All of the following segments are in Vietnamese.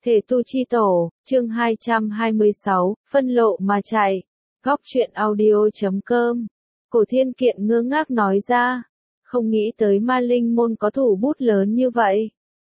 Thể tu chi tổ, chương 226, phân lộ mà chạy. Góc truyện audio.com. Cổ Thiên Kiện ngơ ngác nói ra, không nghĩ tới ma linh môn có thủ bút lớn như vậy.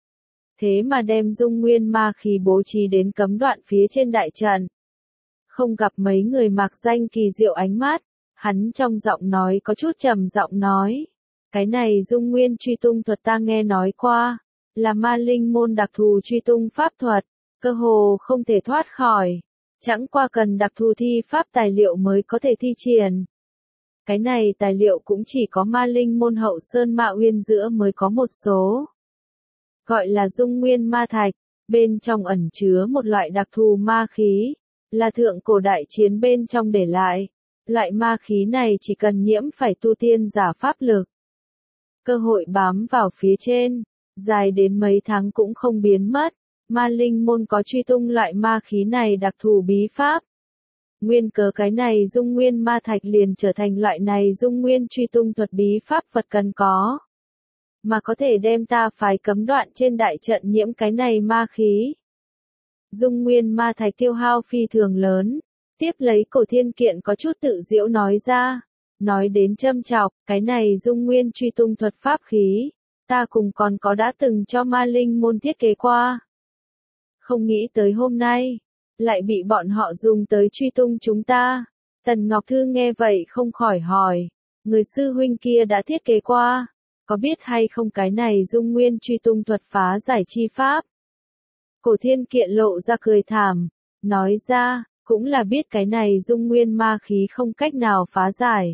Thế mà đem dung nguyên ma khí bố trí đến cấm đoạn phía trên đại trận. Không gặp mấy người mặc danh kỳ diệu ánh mắt, hắn trong giọng nói có chút trầm giọng nói. Cái này dung nguyên truy tung thuật ta nghe nói qua, là ma linh môn đặc thù truy tung pháp thuật, cơ hồ không thể thoát khỏi. Chẳng qua cần đặc thù thi pháp tài liệu mới có thể thi triển. Cái này tài liệu cũng chỉ có ma linh môn Hậu Sơn Mạo Uyên giữa mới có một số. Gọi là dung nguyên ma thạch, bên trong ẩn chứa một loại đặc thù ma khí, là thượng cổ đại chiến bên trong để lại. Loại ma khí này chỉ cần nhiễm phải tu tiên giả pháp lực. Cơ hội bám vào phía trên, dài đến mấy tháng cũng không biến mất. Ma linh môn có truy tung loại ma khí này đặc thù bí pháp. Nguyên cớ cái này dung nguyên ma thạch liền trở thành loại này dung nguyên truy tung thuật bí pháp vật cần có. Mà có thể đem ta phái cấm đoạn trên đại trận nhiễm cái này ma khí. Dung nguyên ma thạch tiêu hao phi thường lớn. Tiếp lấy Cổ Thiên Kiện có chút tự giễu nói ra. Nói đến châm chọc, cái này dung nguyên truy tung thuật pháp khí. Ta cùng còn có đã từng cho ma linh môn thiết kế qua. Không nghĩ tới hôm nay, lại bị bọn họ dùng tới truy tung chúng ta. Tần Ngọc Thư nghe vậy không khỏi hỏi, người sư huynh kia đã thiết kế qua, có biết hay không cái này dung nguyên truy tung thuật phá giải chi pháp? Cổ Thiên Kiện lộ ra cười thảm, nói ra, cũng là biết cái này dung nguyên ma khí không cách nào phá giải.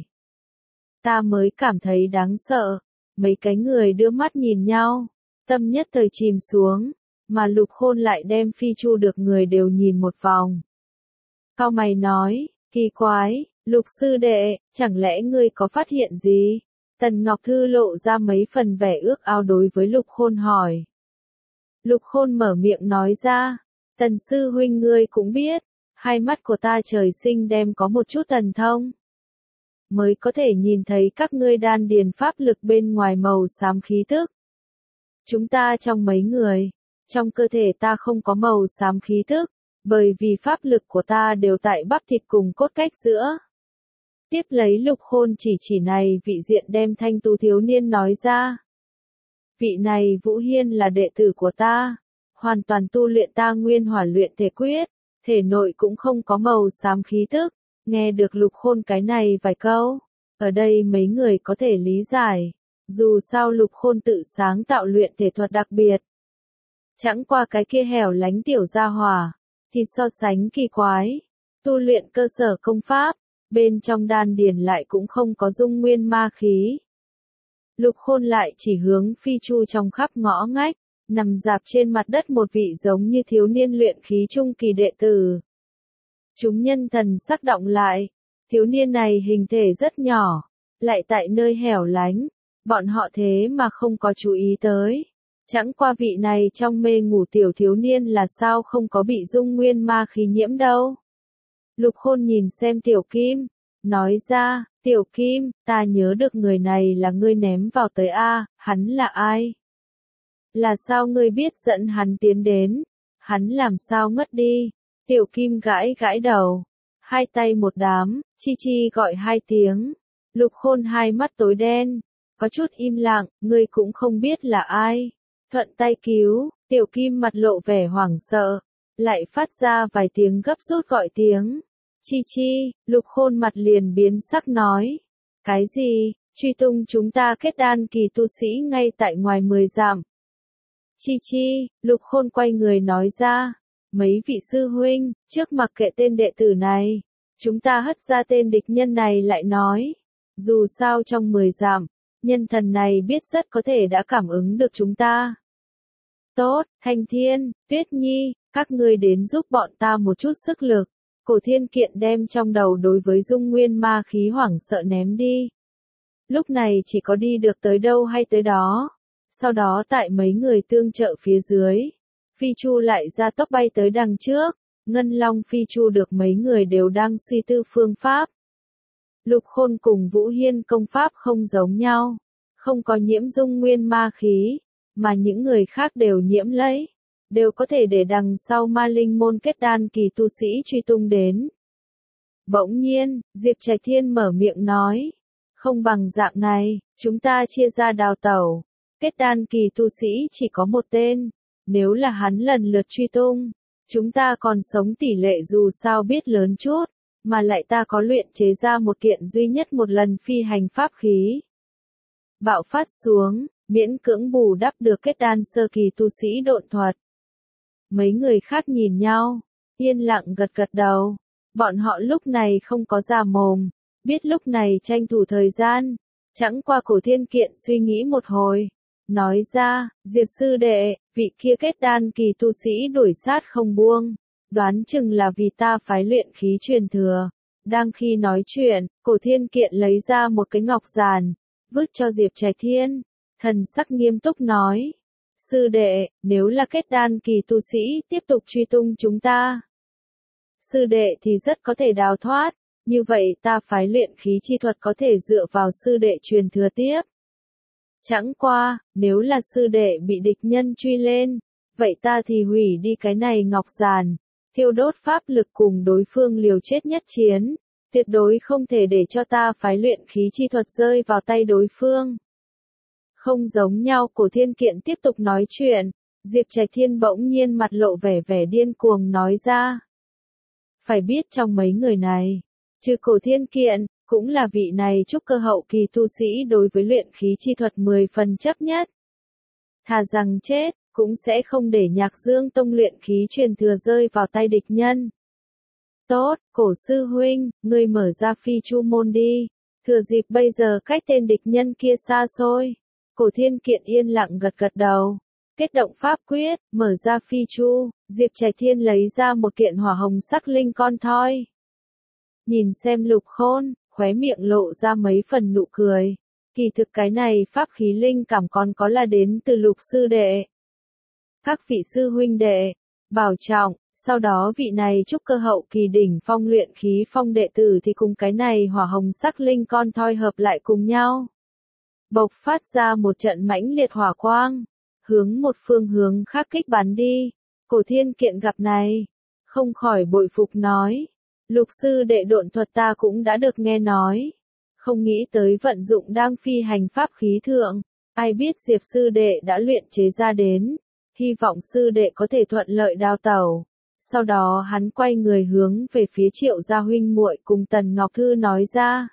Ta mới cảm thấy đáng sợ, mấy cái người đưa mắt nhìn nhau, tâm nhất thời chìm xuống. Mà Lục Khôn lại đem Phi Chu được người đều nhìn một vòng. Cao mày nói, kỳ quái, Lục sư đệ, chẳng lẽ ngươi có phát hiện gì? Tần Ngọc Thư lộ ra mấy phần vẻ ước ao đối với Lục Khôn hỏi. Lục Khôn mở miệng nói ra, Tần sư huynh ngươi cũng biết, hai mắt của ta trời sinh đem có một chút thần thông. Mới có thể nhìn thấy các ngươi đan điền pháp lực bên ngoài màu xám khí tức. Chúng ta trong mấy người. Trong cơ thể ta không có màu xám khí tức, bởi vì pháp lực của ta đều tại bắp thịt cùng cốt cách giữa. Tiếp lấy Lục Khôn chỉ này vị diện đem thanh tú thiếu niên nói ra. Vị này Vũ Hiên là đệ tử của ta, hoàn toàn tu luyện ta nguyên hỏa luyện thể quyết, thể nội cũng không có màu xám khí tức. Nghe được Lục Khôn cái này vài câu, ở đây mấy người có thể lý giải, dù sao Lục Khôn tự sáng tạo luyện thể thuật đặc biệt. Chẳng qua cái kia hẻo lánh tiểu gia hỏa, thì so sánh kỳ quái, tu luyện cơ sở công pháp, bên trong đan điền lại cũng không có dung nguyên ma khí. Lục Khôn lại chỉ hướng Phi Chu trong khắp ngõ ngách, nằm dạp trên mặt đất một vị giống như thiếu niên luyện khí trung kỳ đệ tử. Chúng nhân thần sắc động lại, thiếu niên này hình thể rất nhỏ, lại tại nơi hẻo lánh, bọn họ thế mà không có chú ý tới. Chẳng qua vị này trong mê ngủ tiểu thiếu niên là sao không có bị dung nguyên ma khí nhiễm đâu. Lục Khôn nhìn xem Tiểu Kim, nói ra, Tiểu Kim, ta nhớ được người này là ngươi ném vào tới A, hắn là ai? Là sao ngươi biết dẫn hắn tiến đến? Hắn làm sao ngất đi? Tiểu Kim gãi gãi đầu, hai tay một đám, chi gọi hai tiếng. Lục Khôn hai mắt tối đen, có chút im lặng, ngươi cũng không biết là ai. Thuận tay cứu, Tiểu Kim mặt lộ vẻ hoảng sợ, lại phát ra vài tiếng gấp rút gọi tiếng. Chi, Lục Khôn mặt liền biến sắc nói. Cái gì, truy tung chúng ta kết đan kỳ tu sĩ ngay tại ngoài 10 dặm. Chi, Lục Khôn quay người nói ra. Mấy vị sư huynh, trước mặc kệ tên đệ tử này, chúng ta hất ra tên địch nhân này lại nói. Dù sao trong 10 dặm, nhân thần này biết rất có thể đã cảm ứng được chúng ta. Tốt, Thanh Thiên, Tuyết Nhi, các ngươi đến giúp bọn ta một chút sức lực. Cổ Thiên Kiện đem trong đầu đối với dung nguyên ma khí hoảng sợ ném đi. Lúc này chỉ có đi được tới đâu hay tới đó. Sau đó tại mấy người tương trợ phía dưới, Phi Chu lại ra tốc bay tới đằng trước. Ngân Long Phi Chu được mấy người đều đang suy tư phương pháp. Lục Khôn cùng Vũ Hiên công pháp không giống nhau, không có nhiễm dung nguyên ma khí, mà những người khác đều nhiễm lấy. đều có thể để đằng sau ma linh môn kết đan kỳ tu sĩ truy tung đến. Bỗng nhiên, Diệp Trạch Thiên mở miệng nói, không bằng dạng này, chúng ta chia ra đào tẩu. Kết đan kỳ tu sĩ chỉ có một tên, nếu là hắn lần lượt truy tung, chúng ta còn sống tỷ lệ dù sao biết lớn chút, mà lại ta có luyện chế ra một kiện duy nhất một lần phi hành pháp khí. Bạo phát xuống, miễn cưỡng bù đắp được kết đan sơ kỳ tu sĩ độn thuật. Mấy người khác nhìn nhau, yên lặng gật gật đầu. Bọn họ lúc này không có già mồm, biết lúc này tranh thủ thời gian. Chẳng qua Cổ Thiên Kiện suy nghĩ một hồi, nói ra, Diệp sư đệ, vị kia kết đan kỳ tu sĩ đuổi sát không buông, đoán chừng là vì ta phái luyện khí truyền thừa. Đang khi nói chuyện, Cổ Thiên Kiện lấy ra một cái ngọc giàn, vứt cho Diệp Trạch Thiên, thần sắc nghiêm túc nói, sư đệ, nếu là kết đan kỳ tu sĩ tiếp tục truy tung chúng ta, sư đệ thì rất có thể đào thoát, như vậy ta phái luyện khí chi thuật có thể dựa vào sư đệ truyền thừa tiếp. Chẳng qua, nếu là sư đệ bị địch nhân truy lên, vậy ta thì hủy đi cái này ngọc giàn, thiêu đốt pháp lực cùng đối phương liều chết nhất chiến, tuyệt đối không thể để cho ta phái luyện khí chi thuật rơi vào tay đối phương. Không giống nhau, Cổ Thiên Kiện tiếp tục nói chuyện, Diệp Trạch Thiên bỗng nhiên mặt lộ vẻ điên cuồng nói ra. Phải biết trong mấy người này, trừ Cổ Thiên Kiện, cũng là vị này trúc cơ hậu kỳ tu sĩ đối với luyện khí chi thuật 10 phần chấp nhất. Thà rằng chết, cũng sẽ không để Nhạc Dương Tông luyện khí truyền thừa rơi vào tay địch nhân. Tốt, Cổ sư huynh, ngươi mở ra phi chu môn đi, thừa dịp bây giờ cách tên địch nhân kia xa xôi. Cổ Thiên Kiện yên lặng gật gật đầu. Kết động pháp quyết, mở ra phi chu, Diệp Trạch Thiên lấy ra một kiện hỏa hồng sắc linh con thoi. Nhìn xem Lục Khôn, khóe miệng lộ ra mấy phần nụ cười. Kỳ thực cái này pháp khí linh cảm còn có là đến từ Lục sư đệ. Các vị sư huynh đệ, bảo trọng, sau đó vị này trúc cơ hậu kỳ đỉnh phong luyện khí phong đệ tử thì cùng cái này hỏa hồng sắc linh con thoi hợp lại cùng nhau. Bộc phát ra một trận mãnh liệt hỏa quang, hướng một phương hướng khác kích bắn đi. Cổ Thiên Kiện gặp này, không khỏi bội phục nói, Lục sư đệ độn thuật ta cũng đã được nghe nói, không nghĩ tới vận dụng đang phi hành pháp khí thượng, ai biết Diệp sư đệ đã luyện chế ra đến, hy vọng sư đệ có thể thuận lợi đào tẩu. Sau đó hắn quay người hướng về phía Triệu gia huynh muội cùng Tần Ngọc Thư nói ra.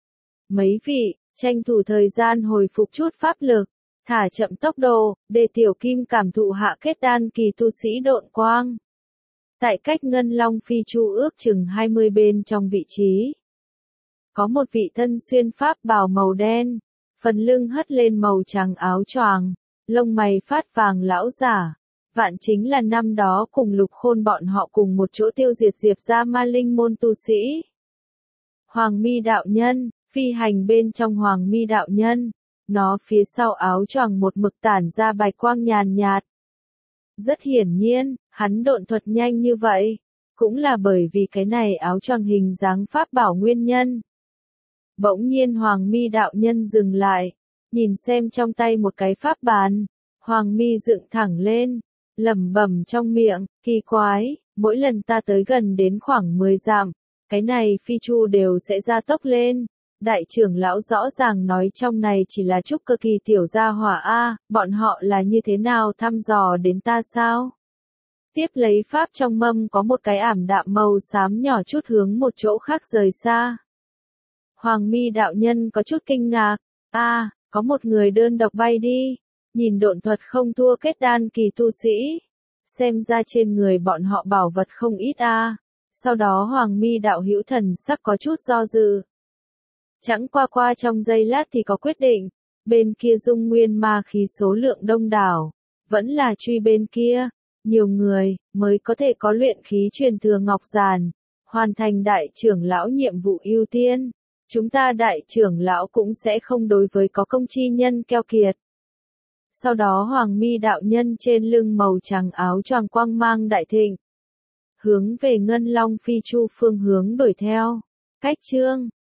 Mấy vị, tranh thủ thời gian hồi phục chút pháp lực, thả chậm tốc độ, để tiểu kim cảm thụ hạ kết đan kỳ tu sĩ độn quang. Tại cách Ngân Long phi chu ước chừng 20 bên trong vị trí, có một vị thân xuyên pháp bào màu đen, phần lưng hất lên màu trắng áo choàng, lông mày phát vàng lão giả. Vạn chính là năm đó cùng Lục Khôn bọn họ cùng một chỗ tiêu diệt Diệp gia ma linh môn tu sĩ. Hoàng Mi đạo nhân, phi hành bên trong Hoàng Mi đạo nhân, nó phía sau áo choàng một mực tản ra bạch quang nhàn nhạt. Rất hiển nhiên, hắn độn thuật nhanh như vậy, cũng là bởi vì cái này áo choàng hình dáng pháp bảo nguyên nhân. Bỗng nhiên Hoàng Mi đạo nhân dừng lại, nhìn xem trong tay một cái pháp bàn, Hoàng Mi dựng thẳng lên, lẩm bẩm trong miệng, kỳ quái, mỗi lần ta tới gần đến khoảng 10 dặm, cái này phi chu đều sẽ gia tốc lên. Đại trưởng lão rõ ràng nói trong này chỉ là trúc cơ kỳ tiểu gia hỏa a, bọn họ là như thế nào thăm dò đến ta sao? Tiếp lấy pháp trong mâm có một cái ảm đạm màu xám nhỏ chút hướng một chỗ khác rời xa. Hoàng Mi đạo nhân có chút kinh ngạc, có một người đơn độc bay đi, nhìn độn thuật không thua kết đan kỳ tu sĩ, xem ra trên người bọn họ bảo vật không ít Sau đó Hoàng Mi đạo hữu thần sắc có chút do dự. Chẳng qua trong giây lát thì có quyết định, bên kia dung nguyên ma khí số lượng đông đảo, vẫn là truy bên kia, nhiều người, mới có thể có luyện khí truyền thừa ngọc giàn, hoàn thành đại trưởng lão nhiệm vụ ưu tiên. Chúng ta đại trưởng lão cũng sẽ không đối với có công chi nhân keo kiệt. Sau đó Hoàng Mi đạo nhân trên lưng màu trắng áo choàng quang mang đại thịnh, hướng về Ngân Long phi chu phương hướng đuổi theo. Cách chương